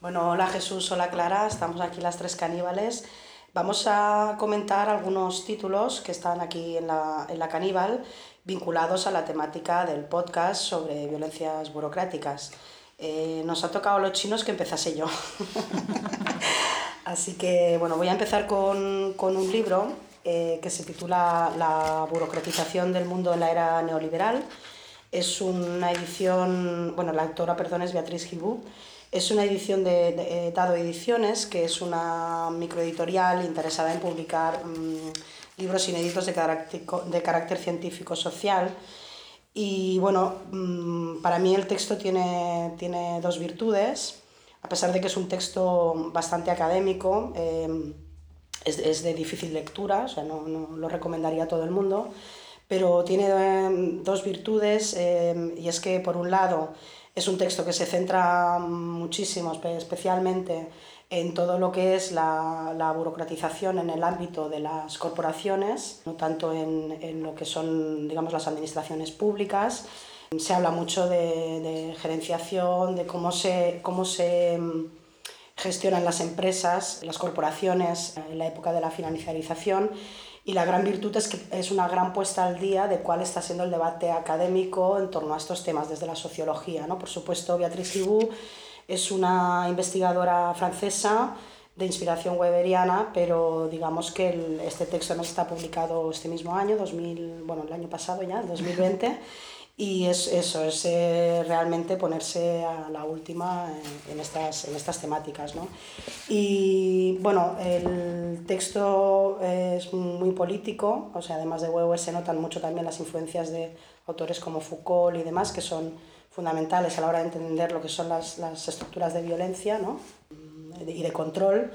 Bueno, hola Jesús, hola Clara, estamos aquí las tres caníbales. Vamos a comentar algunos títulos que están aquí en la Caníbal vinculados a la temática del podcast sobre violencias burocráticas. Nos ha tocado a los chinos que empezase yo. Así que bueno, voy a empezar con un libro que se titula La burocratización del mundo en la era neoliberal. Es una edición, bueno, la autora, perdón, es Beatriz Gibú. Es una edición de Dado Ediciones, que es una microeditorial interesada en publicar libros inéditos de carácter científico-social. Y bueno, para mí el texto tiene dos virtudes, a pesar de que es un texto bastante académico, es de difícil lectura, o sea, no lo recomendaría a todo el mundo, pero tiene dos virtudes, y es que por un lado es un texto que se centra muchísimo, especialmente en todo lo que es la burocratización en el ámbito de las corporaciones, no tanto en lo que son, digamos, las administraciones públicas. Se habla mucho de gerenciación, de cómo se gestionan las empresas, las corporaciones en la época de la financiarización, y la gran virtud es que es una gran puesta al día de cuál está siendo el debate académico en torno a estos temas desde la sociología, ¿no? Por supuesto, Beatriz Gibú es una investigadora francesa de inspiración weberiana, pero digamos que este texto no está publicado este mismo año, el año pasado ya, 2020, y eso, es realmente ponerse a la última en estas temáticas, ¿no? Y bueno, el texto es muy político, o sea, además de Huevo se notan mucho también las influencias de autores como Foucault y demás, que son fundamentales a la hora de entender lo que son las estructuras de violencia, ¿no? Y de control.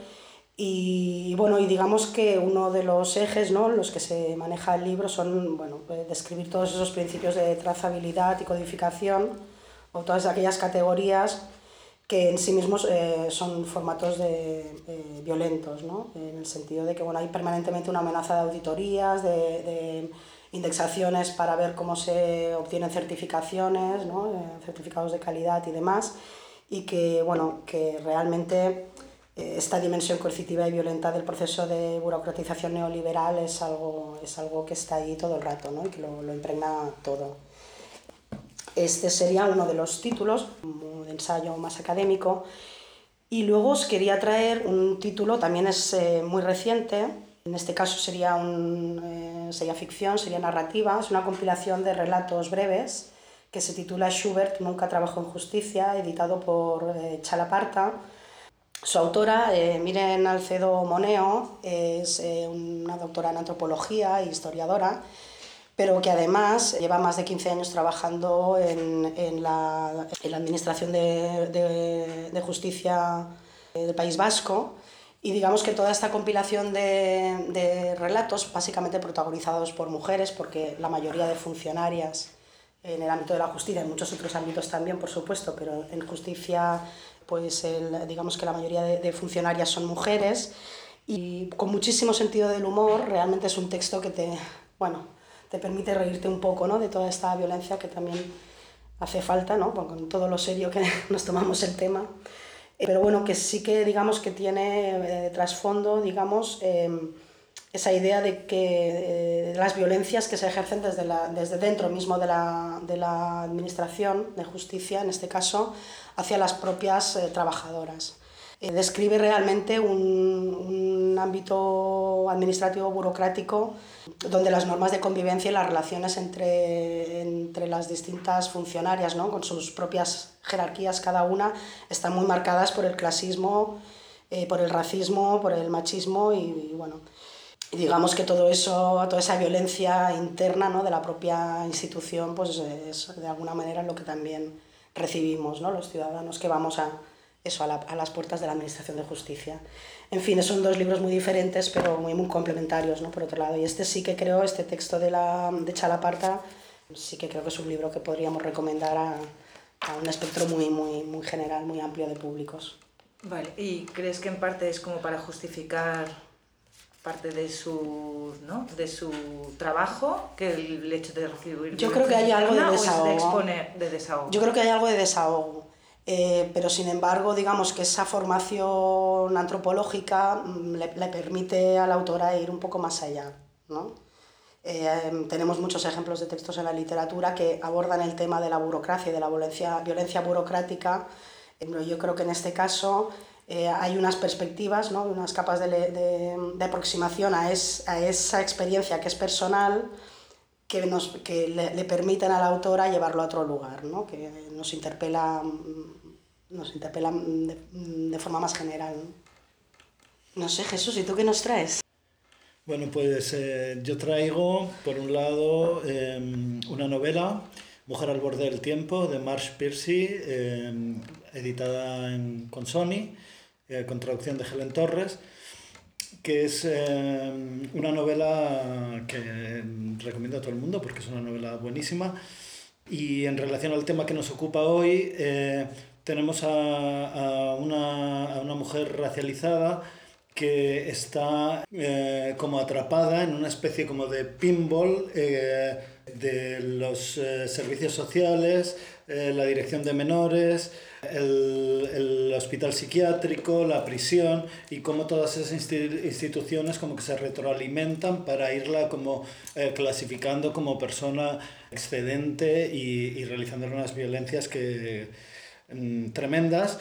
Y bueno, y digamos que uno de los ejes, ¿no?, los que se maneja el libro son, bueno, describir todos esos principios de trazabilidad y codificación, o todas aquellas categorías que en sí mismos son formatos violentos, ¿no? En el sentido de que bueno, hay permanentemente una amenaza de auditorías, de indexaciones para ver cómo se obtienen certificaciones, ¿no? Certificados de calidad y demás, y que, bueno, que realmente esta dimensión coercitiva y violenta del proceso de burocratización neoliberal es algo que está ahí todo el rato, ¿no? Y que lo impregna todo. Este sería uno de los títulos, un ensayo más académico. Y luego os quería traer un título, también es muy reciente, en este caso sería ficción, sería narrativa, es una compilación de relatos breves que se titula Schubert nunca trabajó en justicia, editado por Chalaparta. Su autora, Miren Alcedo Moneo, es una doctora en antropología e historiadora, pero que además lleva más de 15 años trabajando en la Administración de Justicia del País Vasco, y digamos que toda esta compilación de relatos, básicamente protagonizados por mujeres, porque la mayoría de funcionarias en el ámbito de la justicia, en muchos otros ámbitos también, por supuesto, pero en justicia, pues digamos que la mayoría de funcionarias son mujeres, y con muchísimo sentido del humor. Realmente es un texto que te permite reírte un poco, ¿no?, de toda esta violencia que también hace falta, ¿no?, con todo lo serio que nos tomamos el tema. Pero bueno, que sí que digamos que tiene de trasfondo, digamos, esa idea de que las violencias que se ejercen desde dentro mismo de la administración de justicia, en este caso, hacia las propias trabajadoras. Describe realmente un ámbito administrativo burocrático donde las normas de convivencia y las relaciones entre las distintas funcionarias, ¿no?, con sus propias jerarquías cada una, están muy marcadas por el clasismo, por el racismo, por el machismo, y bueno, digamos que todo eso, toda esa violencia interna, ¿no?, de la propia institución, pues es de alguna manera lo que también recibimos, ¿no?, los ciudadanos que vamos a las puertas de la Administración de Justicia. En fin, son dos libros muy diferentes, pero muy complementarios, ¿no?, por otro lado. Y este sí que creo, este texto de Chalaparta, sí que creo que es un libro que podríamos recomendar a un espectro muy general, muy amplio de públicos. Vale, ¿y crees que en parte es como para justificar parte de su trabajo, que el hecho de recibir? Yo creo que hay algo de desahogo. De desahogo. Yo creo que hay algo de desahogo. pero sin embargo, digamos que esa formación antropológica le permite a la autora ir un poco más allá, ¿no? Tenemos muchos ejemplos de textos en la literatura que abordan el tema de la burocracia y de la violencia burocrática. Yo creo que en este caso hay unas perspectivas, ¿no? Unas capas de aproximación a esa experiencia que es personal, que le permiten a la autora llevarlo a otro lugar, ¿no? Que nos interpela de forma más general, ¿no? No sé, Jesús, ¿y tú qué nos traes? Bueno, pues yo traigo, por un lado, una novela, Mujer al borde del tiempo, de Marsh Piercy, editada con Sony, con traducción de Helen Torres, que es una novela que recomiendo a todo el mundo porque es una novela buenísima. Y en relación al tema que nos ocupa hoy, tenemos a una mujer racializada que está como atrapada en una especie como de pinball de los servicios sociales, la dirección de menores, el hospital psiquiátrico, la prisión, y cómo todas esas instituciones como que se retroalimentan para irla como clasificando como persona excedente y realizando unas violencias tremendas.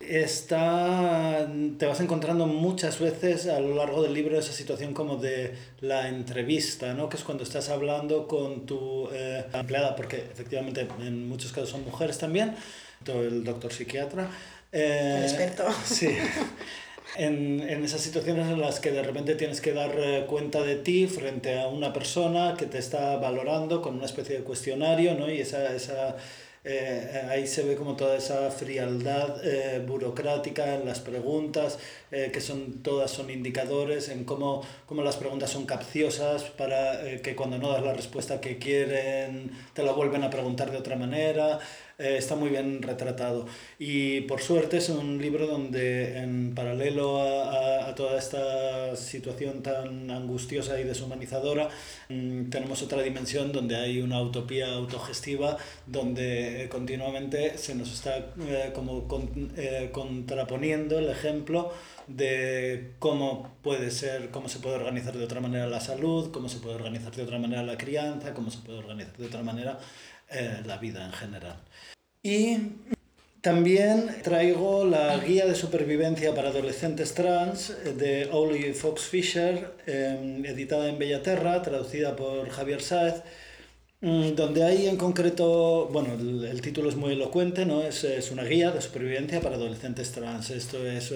Te vas encontrando muchas veces a lo largo del libro esa situación como de la entrevista, ¿no? Que es cuando estás hablando con tu empleada, porque efectivamente en muchos casos son mujeres también, el doctor psiquiatra. El experto. Sí. En esas situaciones en las que de repente tienes que dar cuenta de ti frente a una persona que te está valorando con una especie de cuestionario, ¿no? Y ahí se ve como toda esa frialdad burocrática en las preguntas, que todas son indicadores en cómo las preguntas son capciosas para que cuando no das la respuesta que quieren te la vuelven a preguntar de otra manera. Está muy bien retratado y por suerte es un libro donde en paralelo a toda esta situación tan angustiosa y deshumanizadora tenemos otra dimensión donde hay una utopía autogestiva donde continuamente se nos está contraponiendo el ejemplo de cómo se puede organizar de otra manera la salud, cómo se puede organizar de otra manera la crianza, cómo se puede organizar de otra manera la vida en general. Y también traigo la guía de supervivencia para adolescentes trans de Olly Fox Fisher, editada en Bellaterra, traducida por Javier Sáez, donde hay en concreto, bueno, el título es muy elocuente, ¿no? Es una guía de supervivencia para adolescentes trans. Esto es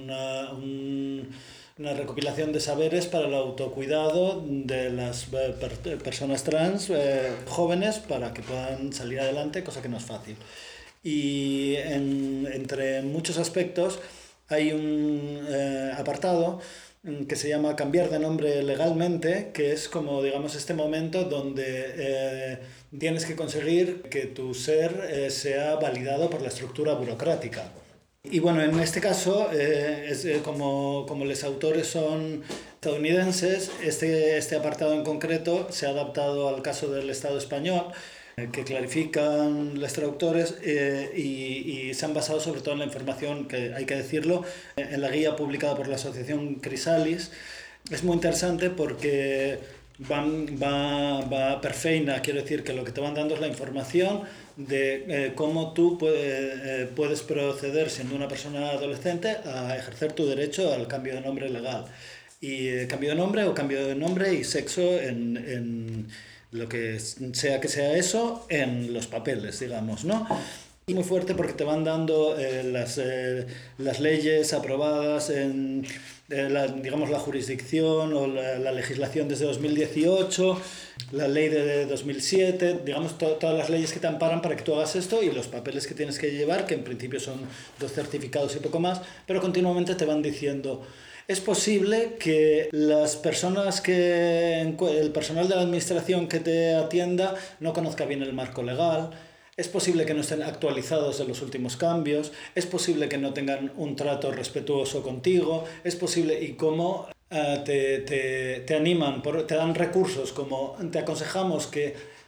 una recopilación de saberes para el autocuidado de las personas trans jóvenes para que puedan salir adelante, cosa que no es fácil. Y entre muchos aspectos hay un apartado que se llama Cambiar de nombre legalmente, que es como, digamos, este momento donde tienes que conseguir que tu ser sea validado por la estructura burocrática. Y bueno, en este caso, como los autores son estadounidenses, este apartado en concreto se ha adaptado al caso del Estado español, que clarifican los traductores y se han basado sobre todo en la información, que hay que decirlo, en la guía publicada por la asociación Crisalis. Es muy interesante porque va per feina, quiero decir que lo que te van dando es la información de cómo tú puedes proceder siendo una persona adolescente a ejercer tu derecho al cambio de nombre legal. Y cambio de nombre y sexo en lo que sea eso, en los papeles, digamos, ¿no? Y muy fuerte porque te van dando las leyes aprobadas en digamos, la jurisdicción o la legislación desde 2018, la ley de 2007, digamos, todas las leyes que te amparan para que tú hagas esto y los papeles que tienes que llevar, que en principio son 2 certificados y poco más, pero continuamente te van diciendo: es posible que las personas el personal de la administración que te atienda no conozca bien el marco legal, es posible que no estén actualizados de los últimos cambios, es posible que no tengan un trato respetuoso contigo, es posible, y cómo te animan, te dan recursos, como te aconsejamos que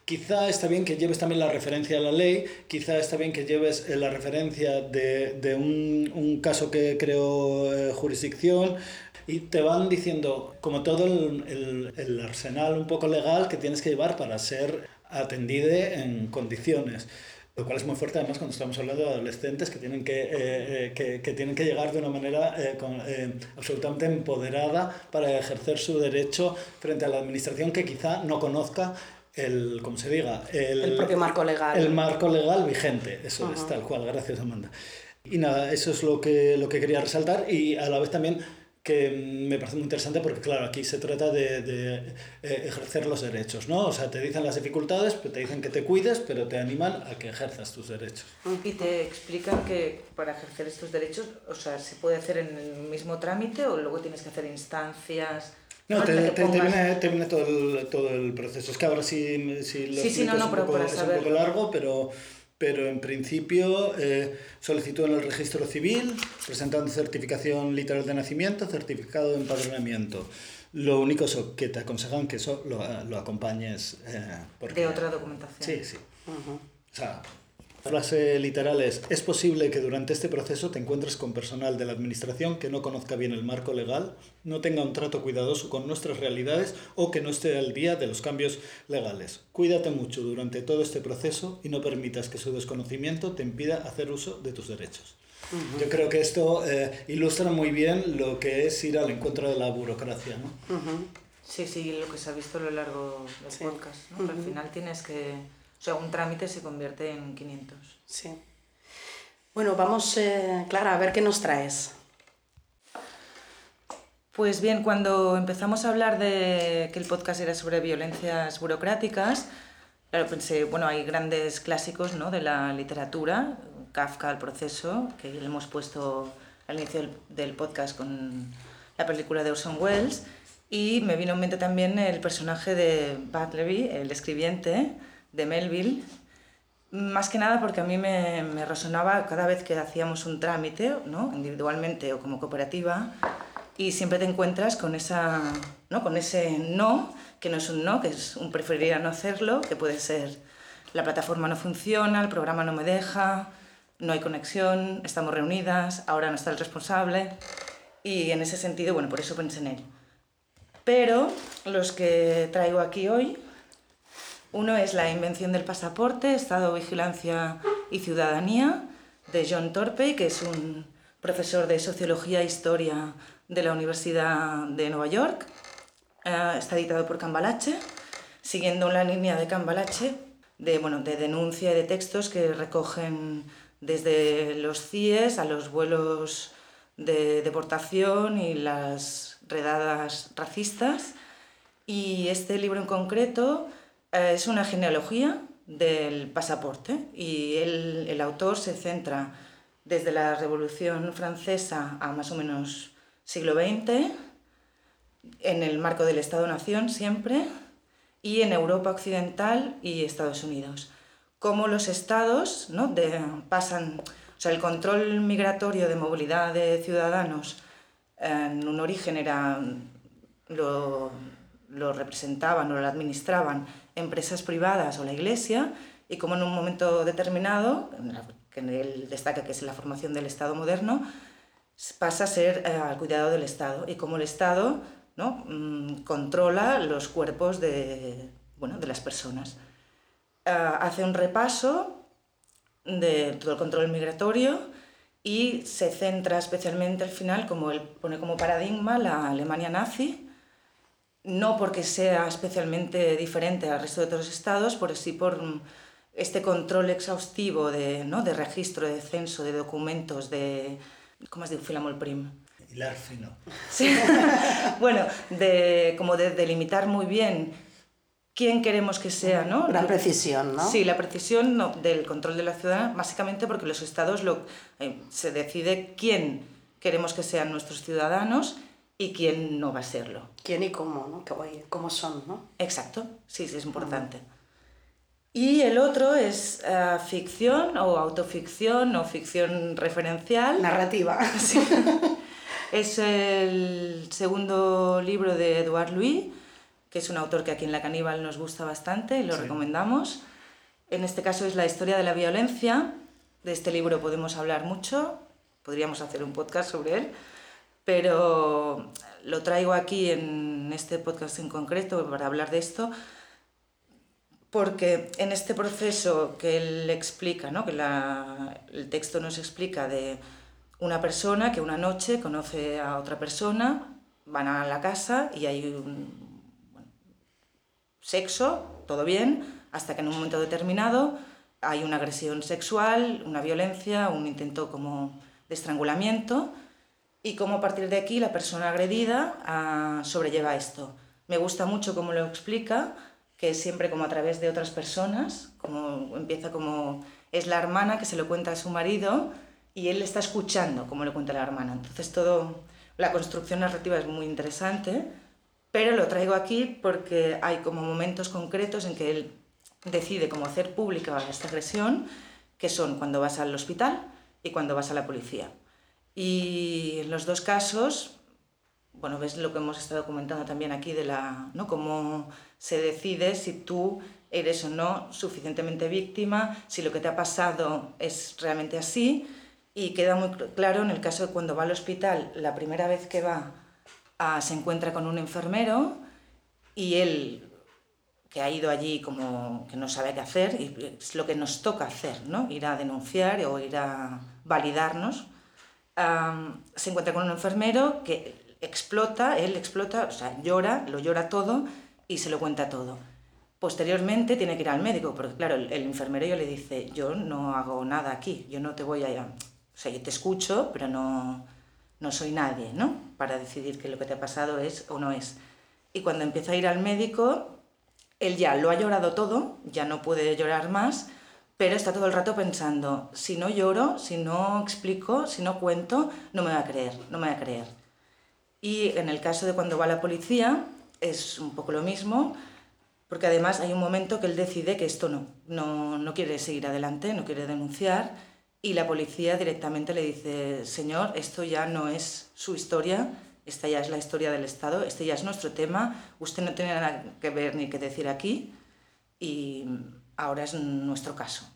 Quizá está bien que lleves también la referencia a la ley, quizá está bien que lleves la referencia de un caso que creó jurisdicción, y te van diciendo como todo el arsenal un poco legal que tienes que llevar para ser atendido en condiciones. Lo cual es muy fuerte además cuando estamos hablando de adolescentes que tienen que tienen que llegar de una manera absolutamente empoderada para ejercer su derecho frente a la administración que quizá no conozca como se diga, el propio marco legal. El marco legal vigente, eso es, tal cual, gracias Amanda. Y nada, eso es lo que quería resaltar, y a la vez también que me parece muy interesante porque, claro, aquí se trata de ejercer los derechos, ¿no? O sea, te dicen las dificultades, te dicen que te cuides, pero te animan a que ejerzas tus derechos. Y te explican que para ejercer estos derechos, o sea, se puede hacer en el mismo trámite o luego tienes que hacer instancias... No, te viene todo el proceso. Es que ahora sí lo explico, es un poco largo, pero en principio solicitó en el registro civil, presentando certificación literal de nacimiento, certificado de empadronamiento. Lo único es que te aconsejan que eso lo acompañes... de otra documentación. Sí. O sea, la frase literal es posible que durante este proceso te encuentres con personal de la administración que no conozca bien el marco legal, no tenga un trato cuidadoso con nuestras realidades o que no esté al día de los cambios legales. Cuídate mucho durante todo este proceso y no permitas que su desconocimiento te impida hacer uso de tus derechos. Yo creo que esto ilustra muy bien lo que es ir al encuentro de la burocracia, ¿no? Sí, lo que se ha visto a lo largo del podcast, ¿no? Al final tienes que... O sea, un trámite se convierte en 500. Sí. Bueno, vamos, Clara, a ver qué nos traes. Pues bien, cuando empezamos a hablar de que el podcast era sobre violencias burocráticas, claro, pensé, bueno, hay grandes clásicos, ¿no?, de la literatura, Kafka, El proceso, que le hemos puesto al inicio del podcast con la película de Orson Welles, y me vino en mente también el personaje de Bartleby, el escribiente, de Melville, más que nada porque a mí me resonaba cada vez que hacíamos un trámite, ¿no?, individualmente o como cooperativa, y siempre te encuentras con esa, ¿no?, con ese no, que no es un no, que es un preferiría no hacerlo, que puede ser la plataforma no funciona, el programa no me deja, no hay conexión, estamos reunidas, ahora no está el responsable, y en ese sentido, bueno, por eso pensé en él. Pero los que traigo aquí hoy... Uno es La invención del pasaporte, Estado, Vigilancia y Ciudadanía, de John Torpey, que es un profesor de Sociología e Historia de la Universidad de Nueva York. Está editado por Cambalache, siguiendo la línea de Cambalache de denuncia y de textos que recogen desde los CIEs a los vuelos de deportación y las redadas racistas. Y este libro en concreto... es una genealogía del pasaporte y el autor se centra desde la Revolución Francesa a más o menos siglo XX, en el marco del Estado-Nación siempre, y en Europa Occidental y Estados Unidos. Cómo los estados, ¿no?, pasan, o sea, el control migratorio de movilidad de ciudadanos en un origen era lo representaban o lo administraban empresas privadas o la Iglesia, y como en un momento determinado, que él destaca que es la formación del Estado moderno, pasa a ser al cuidado del Estado, y como el Estado, ¿no?, controla los cuerpos de las personas. Hace un repaso de todo el control migratorio y se centra especialmente al final, como él pone como paradigma, la Alemania nazi, no porque sea especialmente diferente al resto de otros estados, pero sí por este control exhaustivo de registro, de censo, de documentos, ¿cómo es de Filamol Prim? Hilar fino. Sí. Bueno, de delimitar muy bien quién queremos que sea, ¿no? Una precisión, ¿no? Sí, la precisión del control de la ciudad, básicamente porque los estados se decide quién queremos que sean nuestros ciudadanos y quién no va a serlo. ¿Quién y cómo, ¿no? ¿Cómo son, no? Exacto, sí, es importante. Y el otro es ficción o autoficción o ficción referencial. Narrativa. Sí. Es el segundo libro de Edouard Louis, que es un autor que aquí en La Caníbal nos gusta bastante y lo recomendamos. En este caso es La historia de la violencia. De este libro podemos hablar mucho, podríamos hacer un podcast sobre él, pero lo traigo aquí en este podcast en concreto para hablar de esto, porque en este proceso que él explica, ¿no? Que el texto nos explica de una persona que una noche conoce a otra persona, van a la casa y hay sexo, todo bien, hasta que en un momento determinado hay una agresión sexual, una violencia, un intento como de estrangulamiento, y cómo a partir de aquí la persona agredida sobrelleva esto. Me gusta mucho cómo lo explica, que es siempre como a través de otras personas, como empieza como es la hermana que se lo cuenta a su marido y él está escuchando cómo le cuenta la hermana. Entonces la construcción narrativa es muy interesante, pero lo traigo aquí porque hay como momentos concretos en que él decide cómo hacer pública esta agresión, que son cuando vas al hospital y cuando vas a la policía. Y en los dos casos, bueno, ves lo que hemos estado comentando también aquí de ¿no? Cómo se decide si tú eres o no suficientemente víctima, si lo que te ha pasado es realmente así, y queda muy claro en el caso de cuando va al hospital, la primera vez que va, se encuentra con un enfermero y él, que ha ido allí como que no sabe qué hacer, y es lo que nos toca hacer, ¿no? Ir a denunciar o ir a validarnos. Se encuentra con un enfermero que él explota, o sea, lo llora todo y se lo cuenta todo. Posteriormente tiene que ir al médico, porque claro, el enfermero le dice, yo no hago nada aquí, yo no te voy a... O sea, yo te escucho, pero no soy nadie, ¿no? Para decidir que lo que te ha pasado es o no es. Y cuando empieza a ir al médico, él ya lo ha llorado todo, ya no puede llorar más, pero está todo el rato pensando, si no lloro, si no explico, si no cuento, no me va a creer. Y en el caso de cuando va a la policía, es un poco lo mismo, porque además hay un momento que él decide que esto no quiere seguir adelante, no quiere denunciar, y la policía directamente le dice, señor, esto ya no es su historia, esta ya es la historia del Estado, este ya es nuestro tema, usted no tiene nada que ver ni que decir aquí, y ahora es nuestro caso.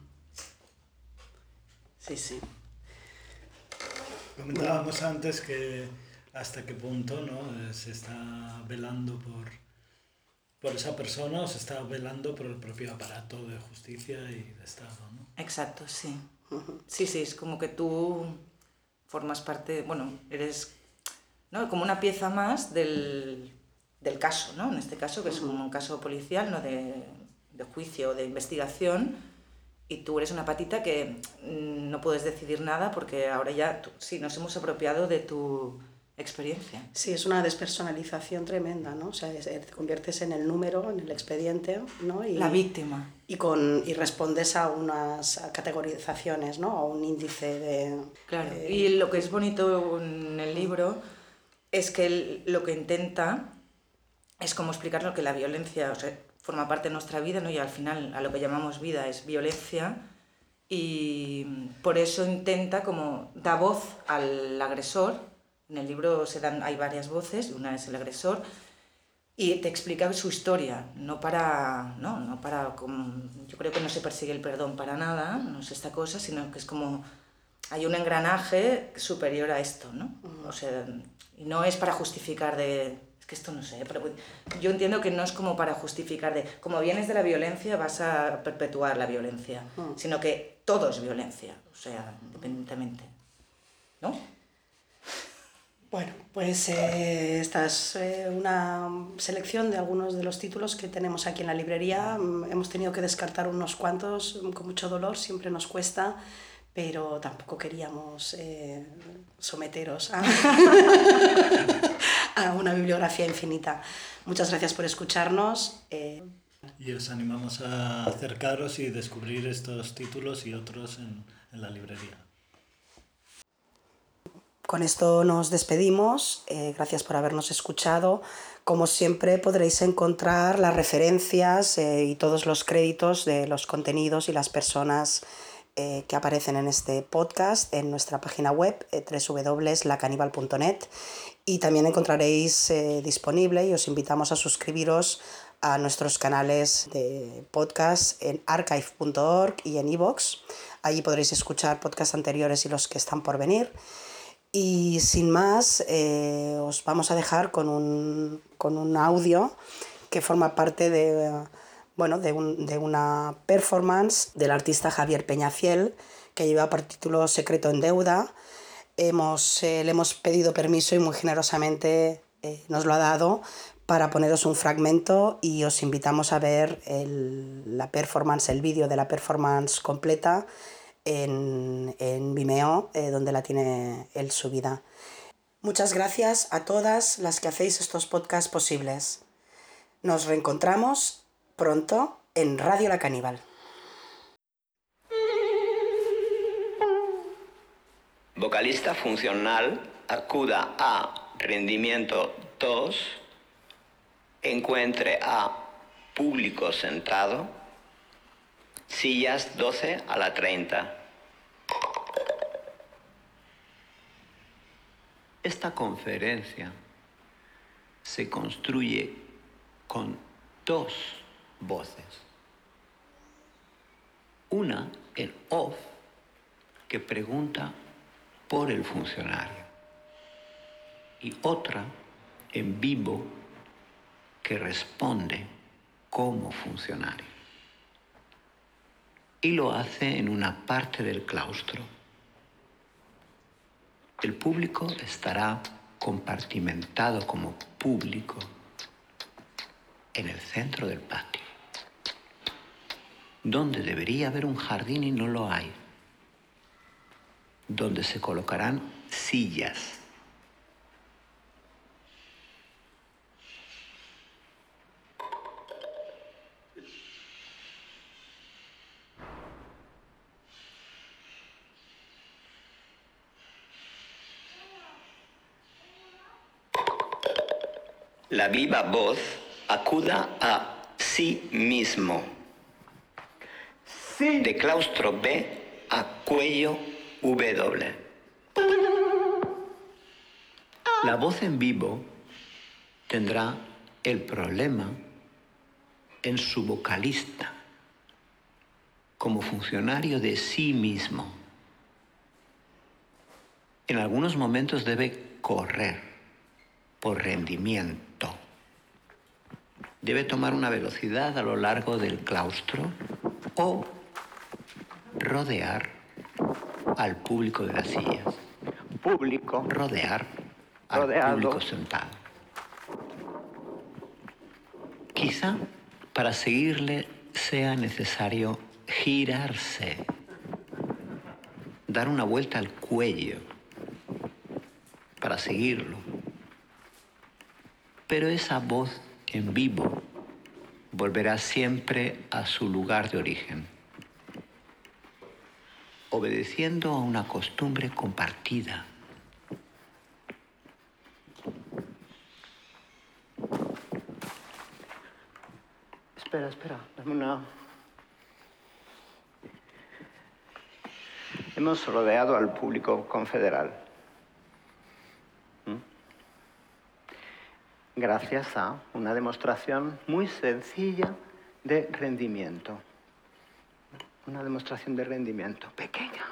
Sí, sí. Comentábamos antes que hasta qué punto, ¿no? Se está velando por esa persona o se está velando por el propio aparato de justicia y de Estado, ¿no? Exacto, sí. Sí, es como que tú formas parte, bueno, eres, ¿no? Como una pieza más del caso, ¿no? En este caso, que es un caso policial, ¿no? De juicio, de investigación, y tú eres una patita que no puedes decidir nada porque ahora ya sí nos hemos apropiado de tu experiencia. Sí, es una despersonalización tremenda, ¿no? O sea, te conviertes en el número, en el expediente, ¿no? La víctima. Y respondes a unas categorizaciones, ¿no? A un índice de... Claro, y lo que es bonito en el libro es que él lo que intenta es como explicar lo que la violencia, o sea, forma parte de nuestra vida, ¿no? Y al final a lo que llamamos vida es violencia, y por eso intenta como da voz al agresor. En el libro hay varias voces, una es el agresor, y te explica su historia, no para yo creo que no se persigue el perdón para nada, no es esta cosa, sino que es como hay un engranaje superior a esto, ¿no? O sea, y no es para justificar es que esto no sé, pero yo entiendo que no es como para justificar como vienes de la violencia vas a perpetuar la violencia, sino que todo es violencia, o sea, independientemente, ¿no? Bueno, pues esta es una selección de algunos de los títulos que tenemos aquí en la librería. Hemos tenido que descartar unos cuantos con mucho dolor, siempre nos cuesta, pero tampoco queríamos someteros a una bibliografía infinita. Muchas gracias por escucharnos. Y os animamos a acercaros y descubrir estos títulos y otros en la librería. Con esto nos despedimos. Gracias por habernos escuchado. Como siempre podréis encontrar las referencias y todos los créditos de los contenidos y las personas que aparecen en este podcast en nuestra página web www.lacanibal.net, y también encontraréis disponible, y os invitamos a suscribiros a nuestros canales de podcast en archive.org y en iVoox. Allí podréis escuchar podcasts anteriores y los que están por venir. Y sin más, os vamos a dejar con un audio que forma parte de una performance del artista Javier Peñafiel, que lleva por título Secreto en Deuda. Le hemos pedido permiso y muy generosamente nos lo ha dado para poneros un fragmento, y os invitamos a ver el vídeo de la performance completa en Vimeo, donde la tiene él subida. Muchas gracias a todas las que hacéis estos podcasts posibles. Nos reencontramos pronto en Radio La Caníbal. Vocalista funcional, acuda a rendimiento 2, encuentre a público sentado, sillas 12 a la 30. Esta conferencia se construye con 2 voces. Una en off, que pregunta por el funcionario, y otra en vivo, que responde como funcionario. Y lo hace en una parte del claustro. El público estará compartimentado como público en el centro del patio, donde debería haber un jardín y no lo hay, donde se colocarán sillas. La viva voz acuda a sí mismo. Sí. De claustro B a cuello W. La voz en vivo tendrá el problema en su vocalista, como funcionario de sí mismo. En algunos momentos debe correr por rendimiento. Debe tomar una velocidad a lo largo del claustro o rodear al público de las sillas. Público. Rodear al público sentado. Quizá para seguirle sea necesario girarse, dar una vuelta al cuello para seguirlo. Pero esa voz en vivo volverá siempre a su lugar de origen, obedeciendo a una costumbre compartida. Espera, dame una... Hemos rodeado al público confederal. Gracias a una demostración muy sencilla de rendimiento. Una demostración de rendimiento pequeña.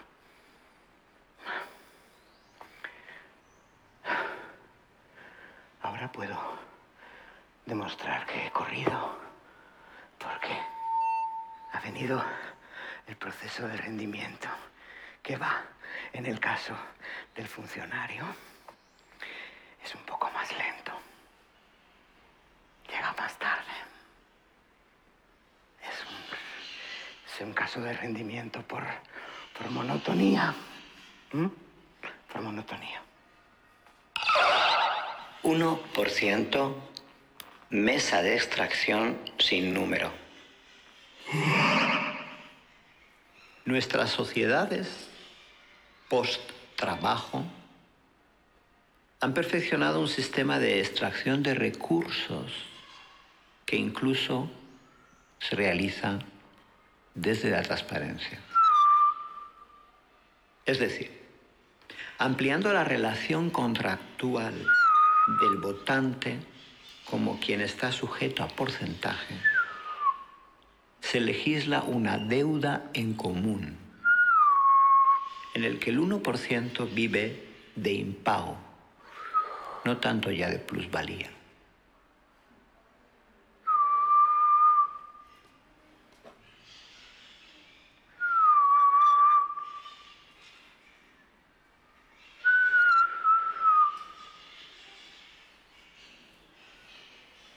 Ahora puedo demostrar que he corrido, porque ha venido el proceso de rendimiento, que va, en el caso del funcionario, es un poco más lento. Llega más tarde. Es un caso de rendimiento por monotonía. Por monotonía. 1%, mesa de extracción sin número. Nuestras sociedades post-trabajo han perfeccionado un sistema de extracción de recursos que incluso se realiza desde la transparencia. Es decir, ampliando la relación contractual del votante como quien está sujeto a porcentaje, se legisla una deuda en común en el que el 1% vive de impago, no tanto ya de plusvalía.